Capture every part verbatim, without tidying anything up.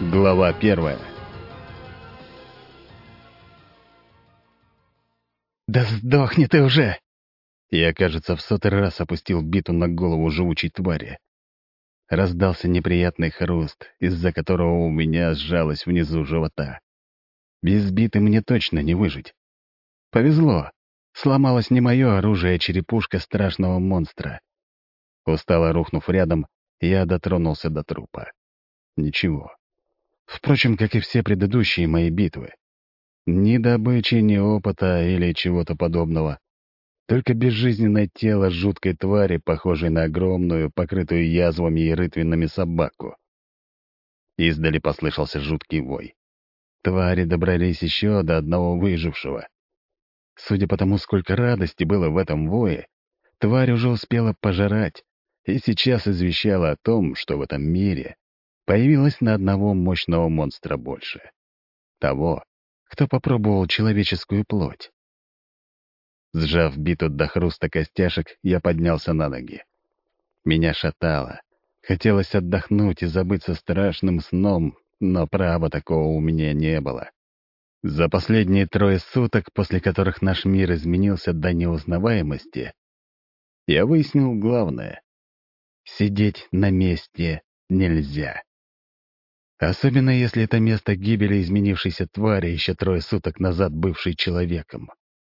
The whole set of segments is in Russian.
Глава первая. «Да сдохни ты уже!» Я, кажется, в сотый раз опустил биту на голову живучей твари. Раздался неприятный хруст, из-за которого у меня сжалось внизу живота. Без биты мне точно не выжить. Повезло. Сломалось не мое оружие, а черепушка страшного монстра. Устало рухнув рядом, я дотронулся до трупа. Ничего. Впрочем, как и все предыдущие мои битвы. Ни добычи, ни опыта или чего-то подобного. Только безжизненное тело жуткой твари, похожей на огромную, покрытую язвами и рытвинами собаку. Издали послышался жуткий вой. Твари добрались еще до одного выжившего. Судя по тому, сколько радости было в этом вое, тварь уже успела пожрать и сейчас извещала о том, что в этом мире появилось на одного мощного монстра больше. Того, кто попробовал человеческую плоть. Сжав биту до хруста костяшек, я поднялся на ноги. Меня шатало. Хотелось отдохнуть и забыться страшным сном, но права такого у меня не было. За последние трое суток, после которых наш мир изменился до неузнаваемости, я выяснил главное — сидеть на месте нельзя. Особенно если это место гибели изменившейся твари, еще трое суток назад бывшей человеком.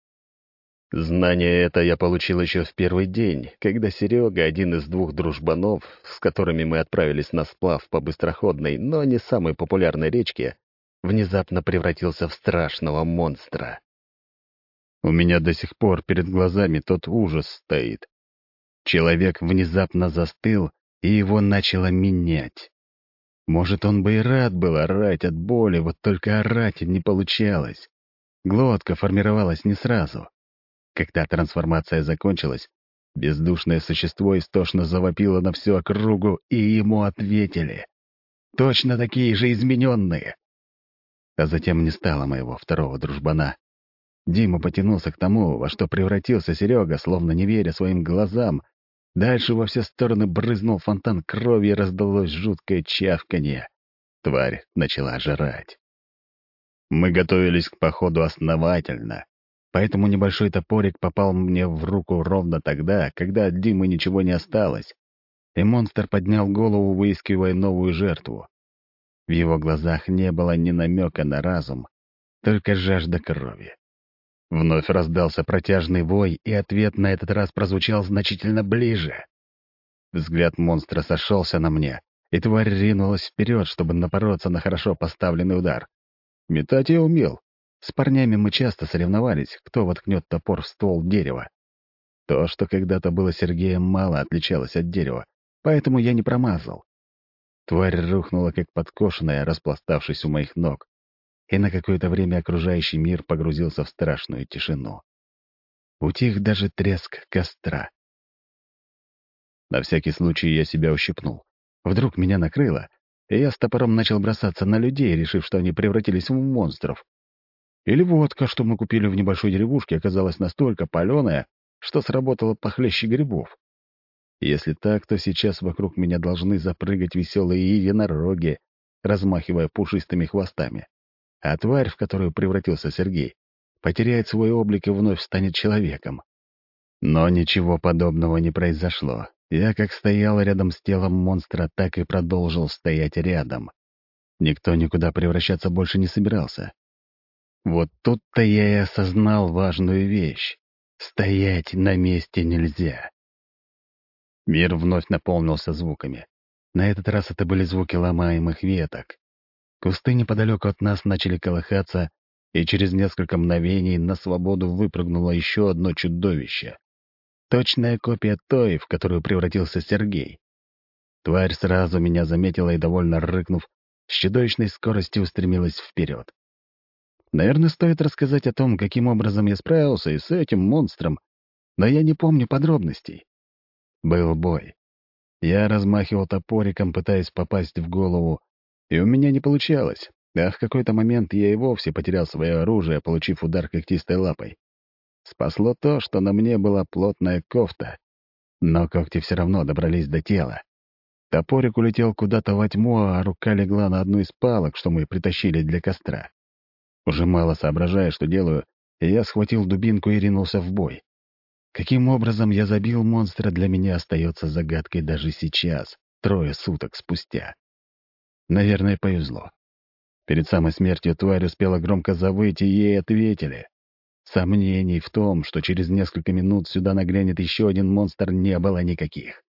Знание это я получил еще в первый день, когда Серега, один из двух дружбанов, с которыми мы отправились на сплав по быстроходной, но не самой популярной речке, внезапно превратился в страшного монстра. У меня до сих пор перед глазами тот ужас стоит. Человек внезапно застыл, и его начало менять. Может, он бы и рад был орать от боли, вот только орать не получалось. Глотка формировалась не сразу. Когда трансформация закончилась, бездушное существо истошно завопило на всю округу, и ему ответили. Точно такие же измененные. А затем не стало моего второго дружбана. Дима потянулся к тому, во что превратился Серега, словно не веря своим глазам. Дальше во все стороны брызнул фонтан крови и раздалось жуткое чавканье. Тварь начала жрать. Мы готовились к походу основательно. Поэтому небольшой топорик попал мне в руку ровно тогда, когда от Димы ничего не осталось, и монстр поднял голову, выискивая новую жертву. В его глазах не было ни намека на разум, только жажда крови. Вновь раздался протяжный вой, и ответ на этот раз прозвучал значительно ближе. Взгляд монстра сошелся на мне, и тварь ринулась вперед, чтобы напороться на хорошо поставленный удар. Метать я умел. С парнями мы часто соревновались, кто воткнет топор в ствол дерева. То, что когда-то было Сергеем, мало отличалось от дерева, поэтому я не промазал. Тварь рухнула, как подкошенная, распластавшись у моих ног, и на какое-то время окружающий мир погрузился в страшную тишину. Утих даже треск костра. На всякий случай я себя ущипнул. Вдруг меня накрыло, и я с топором начал бросаться на людей, решив, что они превратились в монстров. Или водка, что мы купили в небольшой деревушке, оказалась настолько паленая, что сработала похлеще грибов. Если так, то сейчас вокруг меня должны запрыгать веселые единороги, размахивая пушистыми хвостами. А тварь, в которую превратился Сергей, потеряет свой облик и вновь станет человеком. Но ничего подобного не произошло. Я как стоял рядом с телом монстра, так и продолжил стоять рядом. Никто никуда превращаться больше не собирался. Вот тут-то я и осознал важную вещь. Стоять на месте нельзя. Мир вновь наполнился звуками. На этот раз это были звуки ломаемых веток. Кусты неподалеку от нас начали колыхаться, и через несколько мгновений на свободу выпрыгнуло еще одно чудовище. Точная копия той, в которую превратился Сергей. Тварь сразу меня заметила и, довольно рыкнув, с чудовищной скоростью устремилась вперед. Наверное, стоит рассказать о том, каким образом я справился и с этим монстром, но я не помню подробностей. Был бой. Я размахивал топориком, пытаясь попасть в голову, и у меня не получалось, а в какой-то момент я и вовсе потерял свое оружие, получив удар когтистой лапой. Спасло то, что на мне была плотная кофта, но когти все равно добрались до тела. Топорик улетел куда-то во тьму, а рука легла на одну из палок, что мы притащили для костра. Уже мало соображая, что делаю, я схватил дубинку и ринулся в бой. Каким образом я забил монстра, для меня остается загадкой даже сейчас, трое суток спустя. Наверное, повезло. Перед самой смертью тварь успела громко завыть, и ей ответили. Сомнений в том, что через несколько минут сюда нагрянет еще один монстр, не было никаких.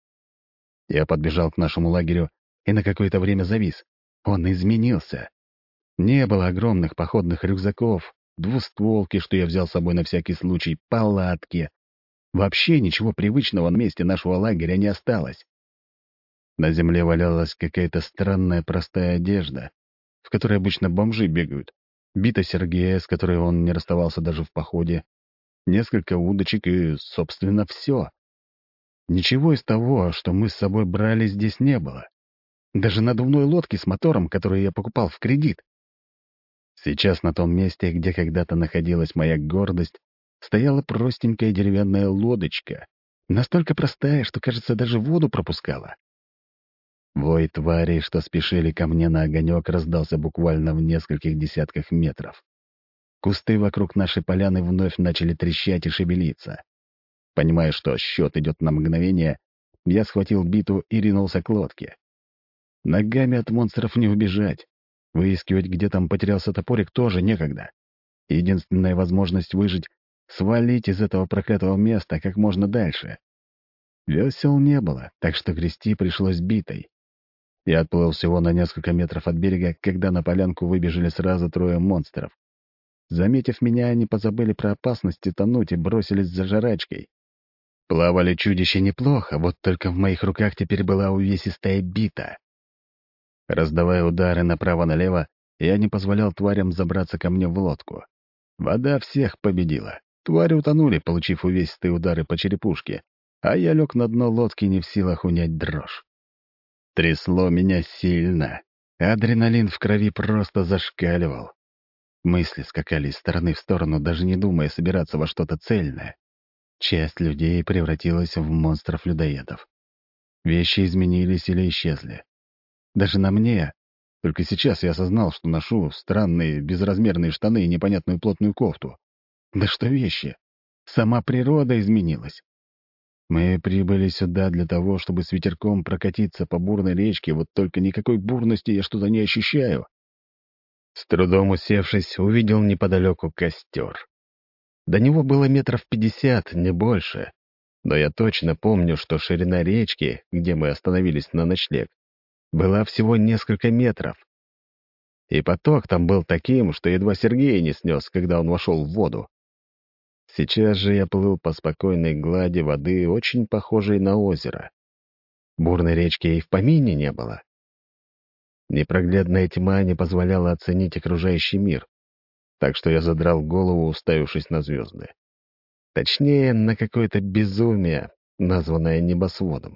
Я подбежал к нашему лагерю и на какое-то время завис. Он изменился. Не было огромных походных рюкзаков, двустволки, что я взял с собой на всякий случай, палатки. Вообще ничего привычного на месте нашего лагеря не осталось. На земле валялась какая-то странная простая одежда, в которой обычно бомжи бегают. Бита Сергея, с которой он не расставался даже в походе. Несколько удочек и, собственно, все. Ничего из того, что мы с собой брали, здесь не было. Даже надувной лодки с мотором, которую я покупал в кредит. Сейчас на том месте, где когда-то находилась моя гордость, стояла простенькая деревянная лодочка, настолько простая, что, кажется, даже воду пропускала. Вой тварей, что спешили ко мне на огонек, раздался буквально в нескольких десятках метров. Кусты вокруг нашей поляны вновь начали трещать и шевелиться. Понимая, что счет идет на мгновение, я схватил биту и ринулся к лодке. Ногами от монстров не убежать. Выискивать, где там потерялся топорик, тоже некогда. Единственная возможность выжить — свалить из этого проклятого места как можно дальше. Весел не было, так что грести пришлось битой. Я отплыл всего на несколько метров от берега, когда на полянку выбежали сразу трое монстров. Заметив меня, они позабыли про опасность тонуть и бросились за жрачкой. Плавали чудища неплохо, вот только в моих руках теперь была увесистая бита. Раздавая удары направо-налево, я не позволял тварям забраться ко мне в лодку. Вода всех победила. Твари утонули, получив увесистые удары по черепушке, а я лег на дно лодки, не в силах унять дрожь. Трясло меня сильно. Адреналин в крови просто зашкаливал. Мысли скакали из стороны в сторону, даже не думая собираться во что-то цельное. Часть людей превратилась в монстров-людоедов. Вещи изменились или исчезли. Даже на мне. Только сейчас я осознал, что ношу странные безразмерные штаны и непонятную плотную кофту. Да что вещи? Сама природа изменилась. Мы прибыли сюда для того, чтобы с ветерком прокатиться по бурной речке, вот только никакой бурности я что-то не ощущаю. С трудом усевшись, увидел неподалеку костер. До него было метров пятьдесят, не больше. Но я точно помню, что ширина речки, где мы остановились на ночлег, была всего несколько метров. И поток там был таким, что едва Сергей не снес, когда он вошел в воду. Сейчас же я плыл по спокойной глади воды, очень похожей на озеро. Бурной речки и в помине не было. Непроглядная тьма не позволяла оценить окружающий мир, так что я задрал голову, уставившись на звезды. Точнее, на какое-то безумие, названное небосводом.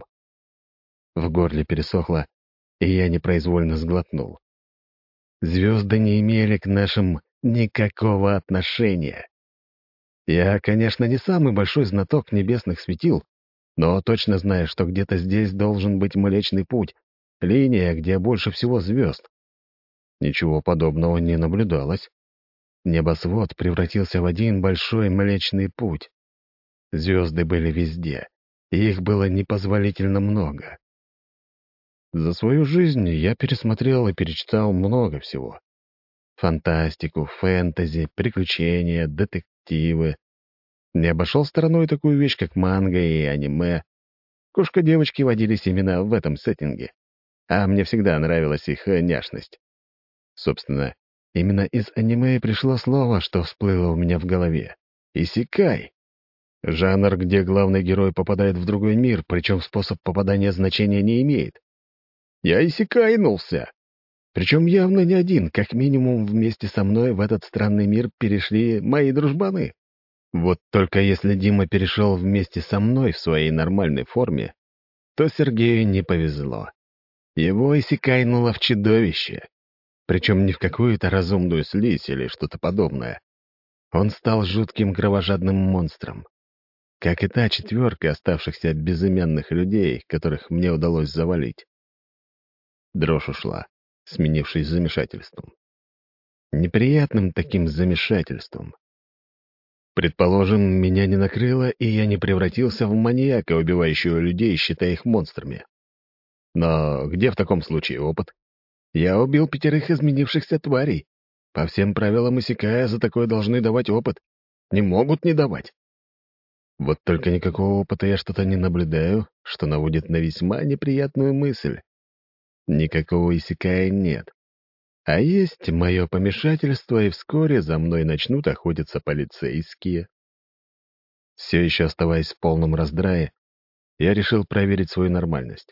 В горле пересохло, и я непроизвольно сглотнул. Звезды не имели к нашим никакого отношения. Я, конечно, не самый большой знаток небесных светил, но точно знаю, что где-то здесь должен быть Млечный Путь, линия, где больше всего звезд. Ничего подобного не наблюдалось. Небосвод превратился в один большой Млечный Путь. Звезды были везде, и их было непозволительно много. За свою жизнь я пересмотрел и перечитал много всего. Фантастику, фэнтези, приключения, детективы. Не обошел стороной такую вещь, как манго и аниме. Кошка-девочки водились именно в этом сеттинге. А мне всегда нравилась их няшность. Собственно, именно из аниме и пришло слово, что всплыло у меня в голове. Исекай. Жанр, где главный герой попадает в другой мир, причем способ попадания значения не имеет. Я исекайнулся. Причем явно не один, как минимум вместе со мной в этот странный мир перешли мои дружбаны. Вот только если Дима перешел вместе со мной в своей нормальной форме, то Сергею не повезло. Его исекайнуло в чудовище. Причем не в какую-то разумную слизь или что-то подобное. Он стал жутким кровожадным монстром. Как и та четверка оставшихся безымянных людей, которых мне удалось завалить. Дрожь ушла, сменившись замешательством. Неприятным таким замешательством. Предположим, меня не накрыло, и я не превратился в маньяка, убивающего людей, считая их монстрами. Но где в таком случае опыт? Я убил пятерых изменившихся тварей. По всем правилам Исекая за такое должны давать опыт. Не могут не давать. Вот только никакого опыта я что-то не наблюдаю, что наводит на весьма неприятную мысль. Никакого Исекая нет. А есть мое помешательство, и вскоре за мной начнут охотиться полицейские. Все еще оставаясь в полном раздрае, я решил проверить свою нормальность.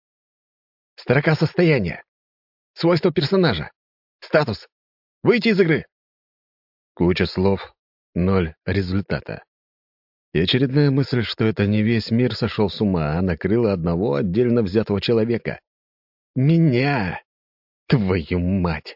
Строка состояния. Свойства персонажа. Статус. Выйти из игры. Куча слов. Ноль результата. И очередная мысль, что это не весь мир сошел с ума, а накрыла одного отдельно взятого человека. Меня! Твою мать!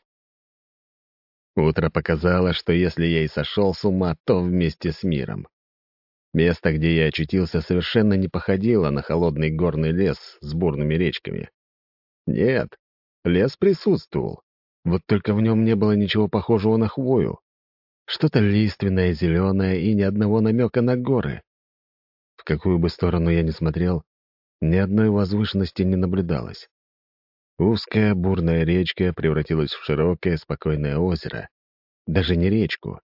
Утро показало, что если я и сошел с ума, то вместе с миром. Место, где я очутился, совершенно не походило на холодный горный лес с бурными речками. Нет, лес присутствовал, вот только в нем не было ничего похожего на хвою. Что-то лиственное, зеленое и ни одного намека на горы. В какую бы сторону я ни смотрел, ни одной возвышенности не наблюдалось. Узкая бурная речка превратилась в широкое спокойное озеро. Даже не речку.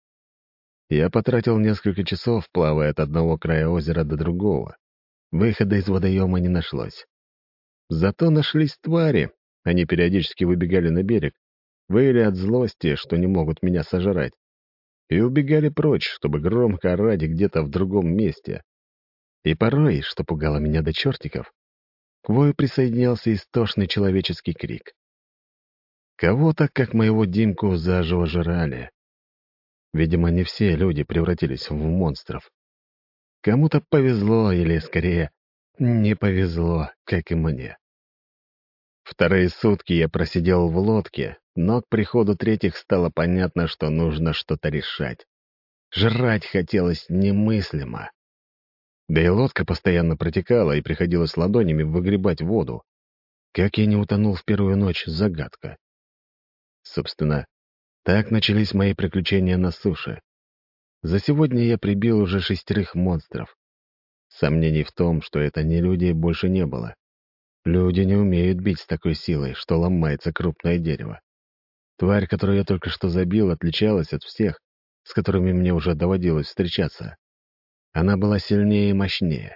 Я потратил несколько часов, плавая от одного края озера до другого. Выхода из водоема не нашлось. Зато нашлись твари. Они периодически выбегали на берег, выли от злости, что не могут меня сожрать, и убегали прочь, чтобы громко орать где-то в другом месте. И порой, что пугало меня до чертиков, к вою присоединялся истошный человеческий крик. Кого-то, как моего Димку, заживо жрали. Видимо, не все люди превратились в монстров. Кому-то повезло, или, скорее, не повезло, как и мне. Вторые сутки я просидел в лодке, но к приходу третьих стало понятно, что нужно что-то решать. Жрать хотелось немыслимо. Да и лодка постоянно протекала, и приходилось ладонями выгребать воду. Как я не утонул в первую ночь — загадка. Собственно, так начались мои приключения на суше. За сегодня я прибил уже шестерых монстров. Сомнений в том, что это не люди, больше не было. Люди не умеют бить с такой силой, что ломается крупное дерево. Тварь, которую я только что забил, отличалась от всех, с которыми мне уже доводилось встречаться. Она была сильнее и мощнее.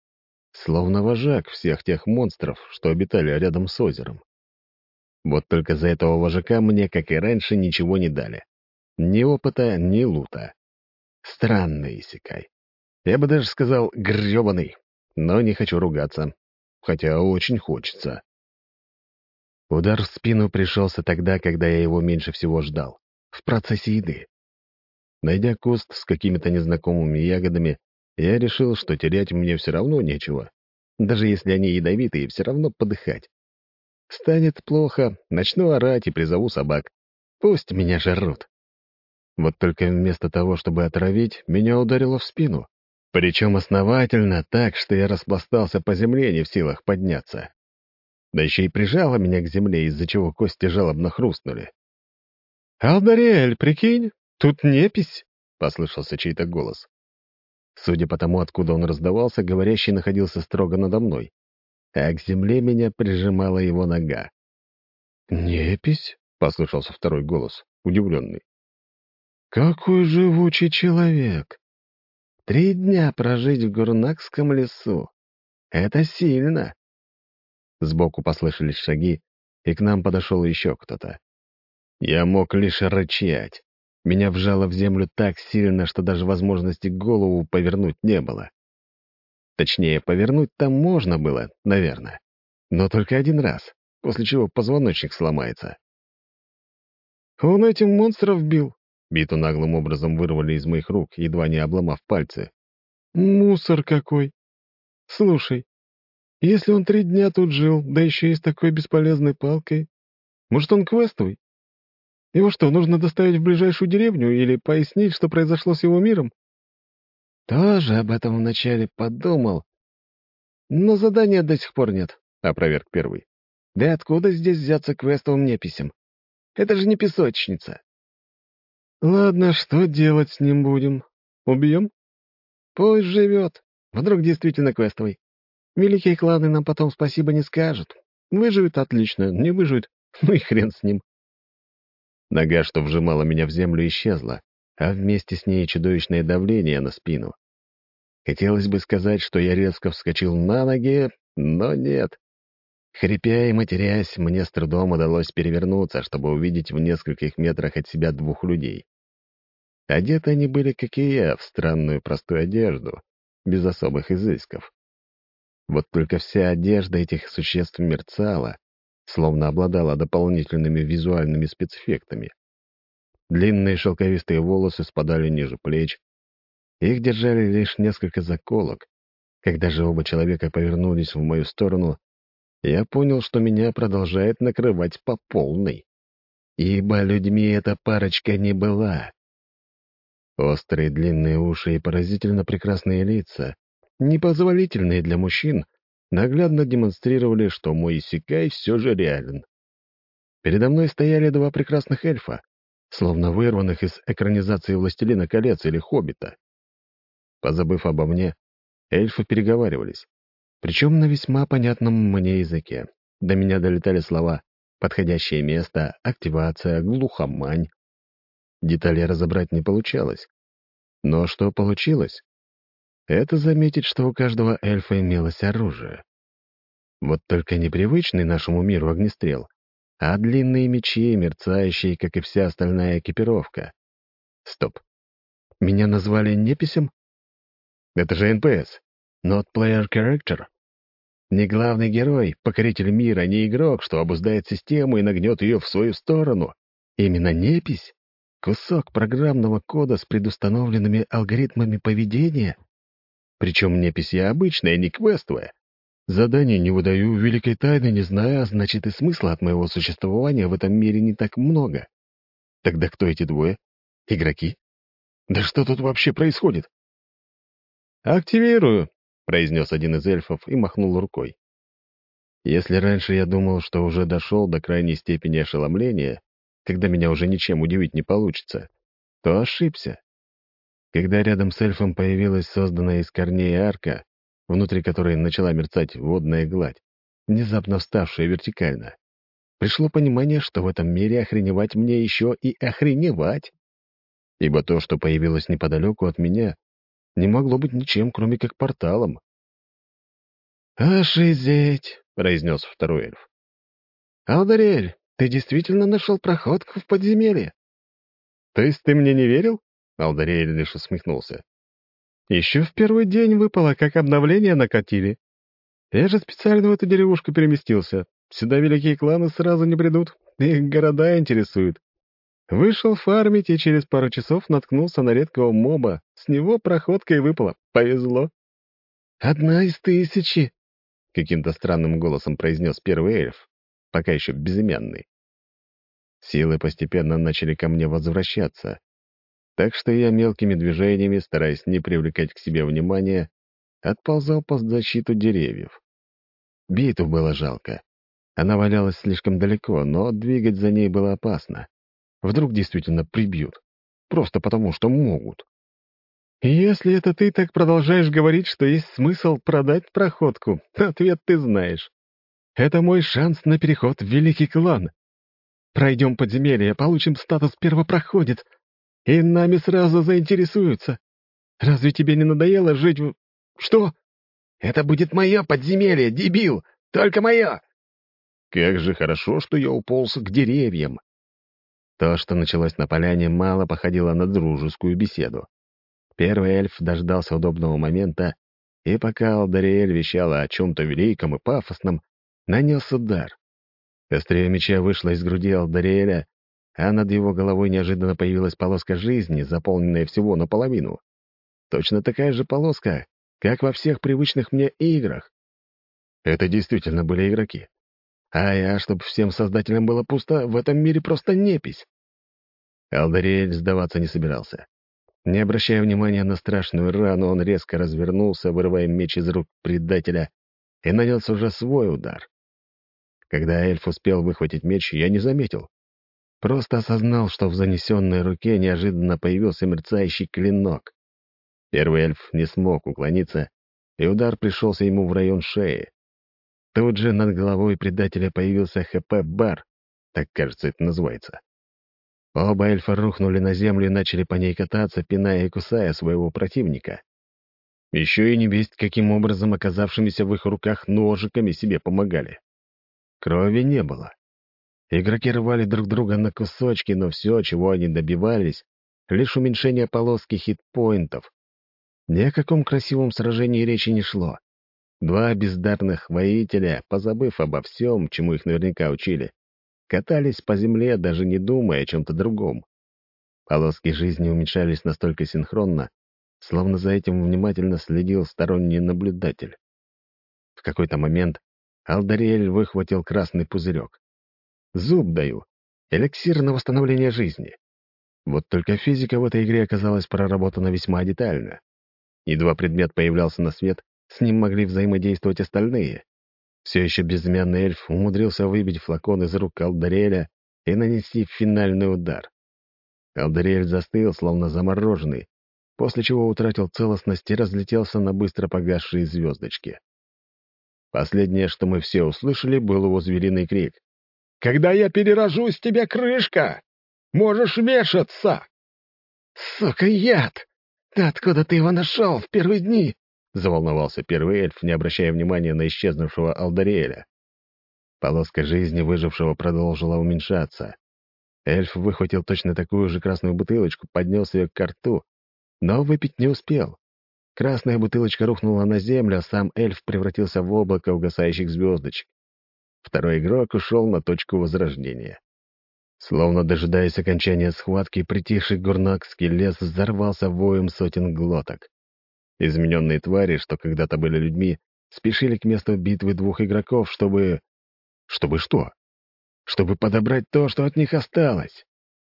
Словно вожак всех тех монстров, что обитали рядом с озером. Вот только за этого вожака мне, как и раньше, ничего не дали. Ни опыта, ни лута. Странный исекай. Я бы даже сказал, грёбаный. Но не хочу ругаться. Хотя очень хочется. Удар в спину пришелся тогда, когда я его меньше всего ждал. В процессе еды. Найдя куст с какими-то незнакомыми ягодами, я решил, что терять мне все равно нечего. Даже если они ядовитые, все равно подыхать. Станет плохо, начну орать и призову собак. Пусть меня жрут. Вот только вместо того, чтобы отравить, меня ударило в спину. Причем основательно, так, что я распластался по земле, не в силах подняться. Да еще и прижало меня к земле, из-за чего кости жалобно хрустнули. «Алдариэль, прикинь, тут непись!» — послышался чей-то голос. Судя по тому, откуда он раздавался, говорящий находился строго надо мной, а к земле меня прижимала его нога. «Непись?» — послышался второй голос, удивленный. «Какой живучий человек! Три дня прожить в Гурнакском лесу. Это сильно!» Сбоку послышались шаги, и к нам подошел еще кто-то. Я мог лишь рычать. Меня вжало в землю так сильно, что даже возможности голову повернуть не было. Точнее, повернуть там можно было, наверное. Но только один раз, после чего позвоночник сломается. «Он этим монстров бил!» Биту наглым образом вырвали из моих рук, едва не обломав пальцы. «Мусор какой! Слушай, если он три дня тут жил, да еще и с такой бесполезной палкой, может, он квестовый? Его что, нужно доставить в ближайшую деревню или пояснить, что произошло с его миром?» «Тоже об этом вначале подумал, но задания до сих пор нет», — опроверг первый. Да откуда здесь взяться квестовым неписям? Это же не песочница. Ладно, что делать с ним будем? Убьем? Пусть живет. Вдруг действительно квестовый. Великие кланы нам потом спасибо не скажут. Выживет — отлично, не выживет — ну и хрен с ним. Нога, что вжимала меня в землю, исчезла, а вместе с ней чудовищное давление на спину. Хотелось бы сказать, что я резко вскочил на ноги, но нет. Хрипя и матерясь, мне с трудом удалось перевернуться, чтобы увидеть в нескольких метрах от себя двух людей. Одеты они были, как и я, в странную простую одежду, без особых изысков. Вот только вся одежда этих существ мерцала, словно обладала дополнительными визуальными спецэффектами. Длинные шелковистые волосы спадали ниже плеч, их держали лишь несколько заколок. Когда же оба человека повернулись в мою сторону, я понял, что меня продолжает накрывать по полной. Ибо людьми эта парочка не была. Острые длинные уши и поразительно прекрасные лица, непозволительные для мужчин, наглядно демонстрировали, что мой иссякай все же реален. Передо мной стояли два прекрасных эльфа, словно вырванных из экранизации «Властелина колец» или «Хоббита». Позабыв обо мне, эльфы переговаривались, причем на весьма понятном мне языке. До меня долетали слова «подходящее место», «активация», «глухомань». Детали разобрать не получалось. Но что получилось? Это заметить, что у каждого эльфа имелось оружие. Вот только непривычный нашему миру огнестрел, а длинные мечи, мерцающие, как и вся остальная экипировка. Стоп. Меня назвали неписем? Это же эн пи эс. Not player character. Не главный герой, покоритель мира, не игрок, что обуздает систему и нагнет ее в свою сторону. Именно непись? Кусок программного кода с предустановленными алгоритмами поведения? Причем непись я обычная, не квестовая. Задание не выдаю, великой тайны не знаю, а значит и смысла от моего существования в этом мире не так много. Тогда кто эти двое? Игроки? Да что тут вообще происходит? «Активирую», — произнес один из эльфов и махнул рукой. Если раньше я думал, что уже дошел до крайней степени ошеломления, когда меня уже ничем удивить не получится, то ошибся. Когда рядом с эльфом появилась созданная из корней арка, внутри которой начала мерцать водная гладь, внезапно вставшая вертикально, пришло понимание, что в этом мире охреневать мне еще и охреневать. Ибо то, что появилось неподалеку от меня, не могло быть ничем, кроме как порталом. «Ошизеть!» — произнес второй эльф. «Алдарель, ты действительно нашел проходку в подземелье?» «То есть ты мне не верил?» — Алдарель лишь усмехнулся. «Еще в первый день выпало, как обновление накатили. Я же специально в эту деревушку переместился. Сюда великие кланы сразу не придут, их города интересуют. Вышел фармить и через пару часов наткнулся на редкого моба. С него проходка и выпала. Повезло». «Одна из тысячи», — каким-то странным голосом произнес первый эльф, пока еще безымянный. Силы постепенно начали ко мне возвращаться, так что я мелкими движениями, стараясь не привлекать к себе внимания, отползал под защиту деревьев. Биту было жалко. Она валялась слишком далеко, но двигать за ней было опасно. Вдруг действительно прибьют. Просто потому, что могут. «Если это ты так продолжаешь говорить, что есть смысл продать проходку, ответ ты знаешь. Это мой шанс на переход в великий клан. Пройдем подземелье, получим статус первопроходец, и нами сразу заинтересуются. Разве тебе не надоело жить в...» «Что? Это будет мое подземелье, дебил! Только мое!» Как же хорошо, что я уполз к деревьям. То, что началось на поляне, мало походило на дружескую беседу. Первый эльф дождался удобного момента, и пока Алдариэль вещала о чем-то великом и пафосном, нанес удар. Острие меча вышло из груди Алдариэля, а над его головой неожиданно появилась полоска жизни, заполненная всего наполовину. Точно такая же полоска, как во всех привычных мне играх. Это действительно были игроки. А я, чтобы всем создателям было пусто, в этом мире просто непись. Алдариэль сдаваться не собирался. Не обращая внимания на страшную рану, он резко развернулся, вырывая меч из рук предателя, и нанес уже свой удар. Когда эльф успел выхватить меч, я не заметил. Просто осознал, что в занесенной руке неожиданно появился мерцающий клинок. Первый эльф не смог уклониться, и удар пришелся ему в район шеи. Тут же над головой предателя появился ХП-бар, так, кажется, это называется. Оба эльфа рухнули на землю и начали по ней кататься, пиная и кусая своего противника. Еще и невесть, каким образом оказавшимися в их руках ножиками себе помогали. Крови не было. Игроки рвали друг друга на кусочки, но все, чего они добивались, лишь уменьшение полоски хитпоинтов. Ни о каком красивом сражении речи не шло. Два бездарных воителя, позабыв обо всем, чему их наверняка учили, катались по земле, даже не думая о чем-то другом. Полоски жизни уменьшались настолько синхронно, словно за этим внимательно следил сторонний наблюдатель. В какой-то момент Алдариэль выхватил красный пузырек. Зуб даю. Эликсир на восстановление жизни. Вот только физика в этой игре оказалась проработана весьма детально. Едва предмет появлялся на свет, с ним могли взаимодействовать остальные. Все еще безымянный эльф умудрился выбить флакон из рук Алдариэля и нанести финальный удар. Алдариэль застыл, словно замороженный, после чего утратил целостность и разлетелся на быстро погасшие звездочки. Последнее, что мы все услышали, был его звериный крик. «Когда я перерожусь, тебе крышка! Можешь вешаться!» «Сука, яд! Да откуда ты его нашел в первые дни?» — заволновался первый эльф, не обращая внимания на исчезнувшего Алдариэля. Полоска жизни выжившего продолжила уменьшаться. Эльф выхватил точно такую же красную бутылочку, поднес ее к рту, но выпить не успел. Красная бутылочка рухнула на землю, а сам эльф превратился в облако угасающих звездочек. Второй игрок ушел на точку возрождения. Словно дожидаясь окончания схватки, притихший гурнакский лес взорвался воем сотен глоток. Измененные твари, что когда-то были людьми, спешили к месту битвы двух игроков, чтобы... Чтобы что? Чтобы подобрать то, что от них осталось.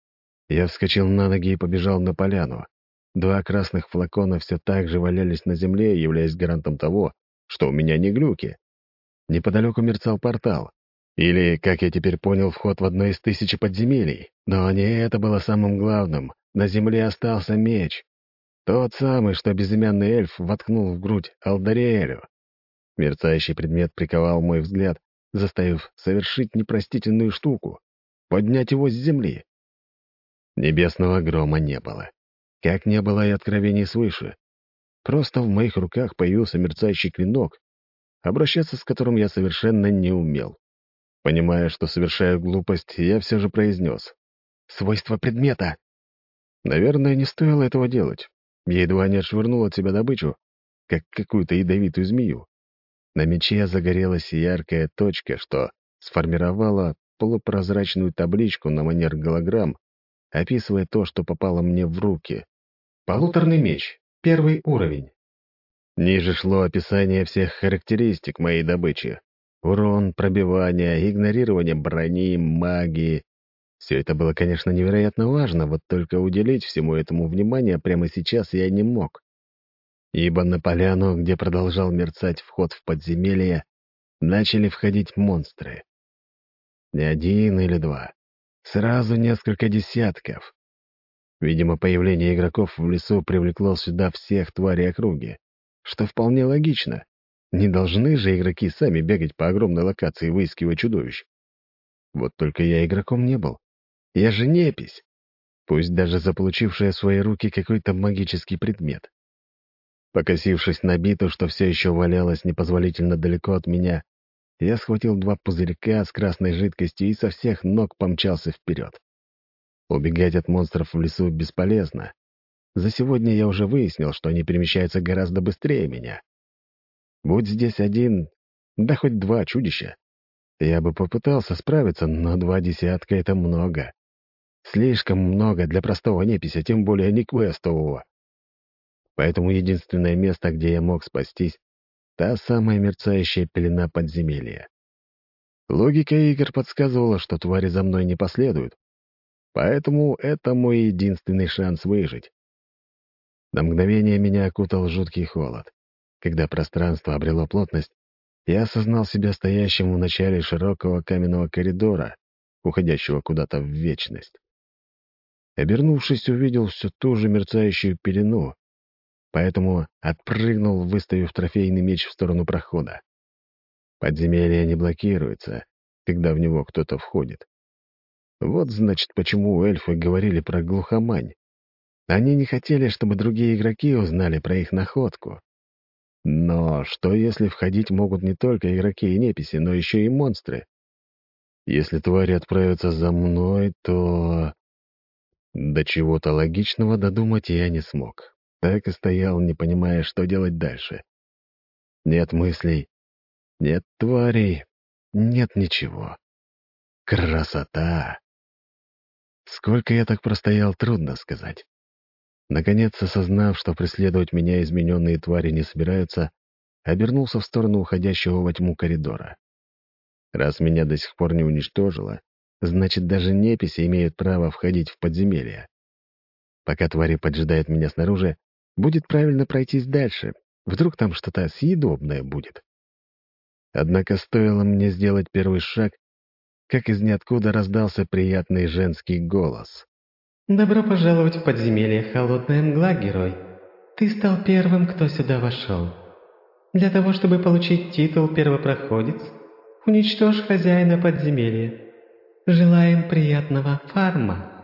Я вскочил на ноги и побежал на поляну. Два красных флакона все так же валялись на земле, являясь гарантом того, что у меня не глюки. Неподалеку мерцал портал. Или, как я теперь понял, вход в одно из тысячи подземелий. Но не это было самым главным. На земле остался меч. Тот самый, что безымянный эльф воткнул в грудь Алдариэлю. Мерцающий предмет приковал мой взгляд, заставив совершить непростительную штуку — поднять его с земли. Небесного грома не было. Как не было и откровений свыше. Просто в моих руках появился мерцающий клинок, обращаться с которым я совершенно не умел. Понимая, что совершаю глупость, я все же произнес. «Свойства предмета!» Наверное, не стоило этого делать. Я едва не отшвырнул от себя добычу, как какую-то ядовитую змею. На мече загорелась яркая точка, что сформировала полупрозрачную табличку на манер голограмм, описывая то, что попало мне в руки. «Полуторный меч. Первый уровень». Ниже шло описание всех характеристик моей добычи. Урон, пробивание, игнорирование брони, магии. Все это было, конечно, невероятно важно, вот только уделить всему этому внимание прямо сейчас я не мог. Ибо на поляну, где продолжал мерцать вход в подземелье, начали входить монстры. Не один или два. Сразу несколько десятков. Видимо, появление игроков в лесу привлекло сюда всех тварей округи, что вполне логично. Не должны же игроки сами бегать по огромной локации, выискивая чудовищ. Вот только я игроком не был. Я же непись, пусть даже заполучившая в свои руки какой-то магический предмет. Покосившись на биту, что все еще валялась непозволительно далеко от меня, я схватил два пузырька с красной жидкостью и со всех ног помчался вперед. Убегать от монстров в лесу бесполезно. За сегодня я уже выяснил, что они перемещаются гораздо быстрее меня. Будь здесь один, да хоть два чудища, я бы попытался справиться, но два десятка — это много. Слишком много для простого непися, тем более не квестового. Поэтому единственное место, где я мог спастись — та самая мерцающая пелена подземелья. Логика игр подсказывала, что твари за мной не последуют, поэтому это мой единственный шанс выжить. На мгновение меня окутал жуткий холод. Когда пространство обрело плотность, я осознал себя стоящим в начале широкого каменного коридора, уходящего куда-то в вечность. Обернувшись, увидел все ту же мерцающую пелену, поэтому отпрыгнул, выставив трофейный меч в сторону прохода. Подземелье не блокируется, когда в него кто-то входит. Вот, значит, почему эльфы говорили про глухомань. Они не хотели, чтобы другие игроки узнали про их находку. Но что, если входить могут не только игроки и неписи, но еще и монстры? Если твари отправятся за мной, то... До чего-то логичного додумать я не смог. Так и стоял, не понимая, что делать дальше. Нет мыслей, нет тварей, нет ничего. Красота! Сколько я так простоял, трудно сказать. Наконец, осознав, что преследовать меня измененные твари не собираются, обернулся в сторону уходящего во тьму коридора. Раз меня до сих пор не уничтожило, значит, даже неписи имеют право входить в подземелье. Пока твари поджидают меня снаружи, будет правильно пройтись дальше. Вдруг там что-то съедобное будет. Однако стоило мне сделать первый шаг, как из ниоткуда раздался приятный женский голос. «Добро пожаловать в подземелье Холодная Мгла, герой. Ты стал первым, кто сюда вошел. Для того, чтобы получить титул первопроходец, уничтожь хозяина подземелья. Желаем приятного фарма».